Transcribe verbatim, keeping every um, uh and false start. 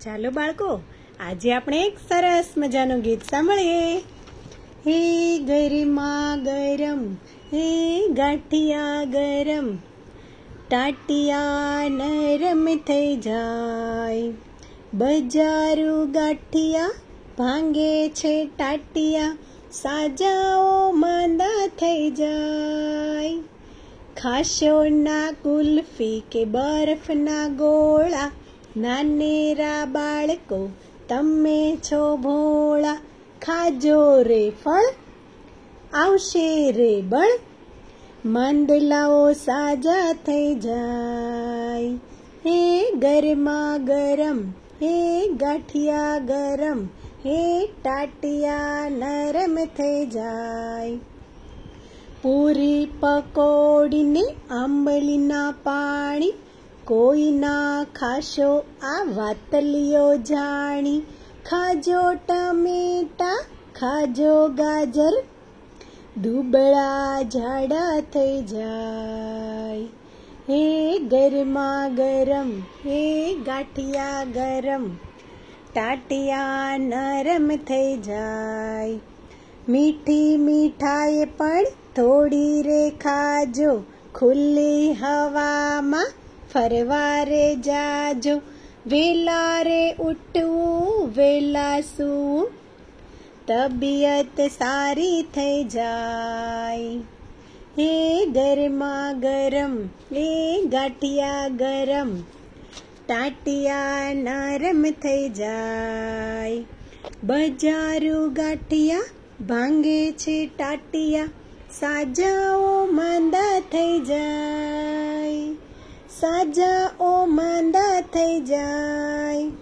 ચાલો બાળકો, આજે આપણે એક સરસ મજાનું ગીત સાંભળીએ. હે ગરમા ગરમ, હે ગાંઠિયા ગરમ, ટાટિયા નરમ થઈ જાય. બજારું ગાંઠિયા ભાંગે છે ટાટિયા, સાજાઓ માંદા થઈ જાય. ખાશો ના કુલ્ફી કે બરફના ગોળા, નાનેરા બાળકો તમે છો ભોળા. ખાજો રે ફળ, આવશે રે બળ, માંદલાઓ સાજા થઈ જાય. હે ગરમા ગરમ, હે ગાંઠિયા ગરમ, હે ટાટિયા નરમ થઈ જાય. પૂરી પકોડીને આંબલીના પાણી, કોઈ ના ખાશો આ વાતલીઓ જાણી. ખાજો ટમેટા, ખાજો ગાજર, દુબળા જાડા થઈ જાય. હે ગરમા ગરમ, હે ગાંઠિયા ગરમ, ટાટિયા નરમ થઈ જાય. મીઠી મીઠાઈ પણ થોડી રે ખાજો, ખુલ્લી હવામાં ફરવા રે જાજો. વેલા રે ઉઠવું, વેલા સૂવું, તબિયત સારી થઈ જાય. હે ગરમા ગરમ, હે ગાંઠિયા ગરમ, ટાટિયા નરમ થઈ જાય. બજારું ગાંઠિયા ભાંગે છે ટાટિયા, સાજાઓ માંદા થઈ જાય. સાજાઓ માંદા થઈ જાય.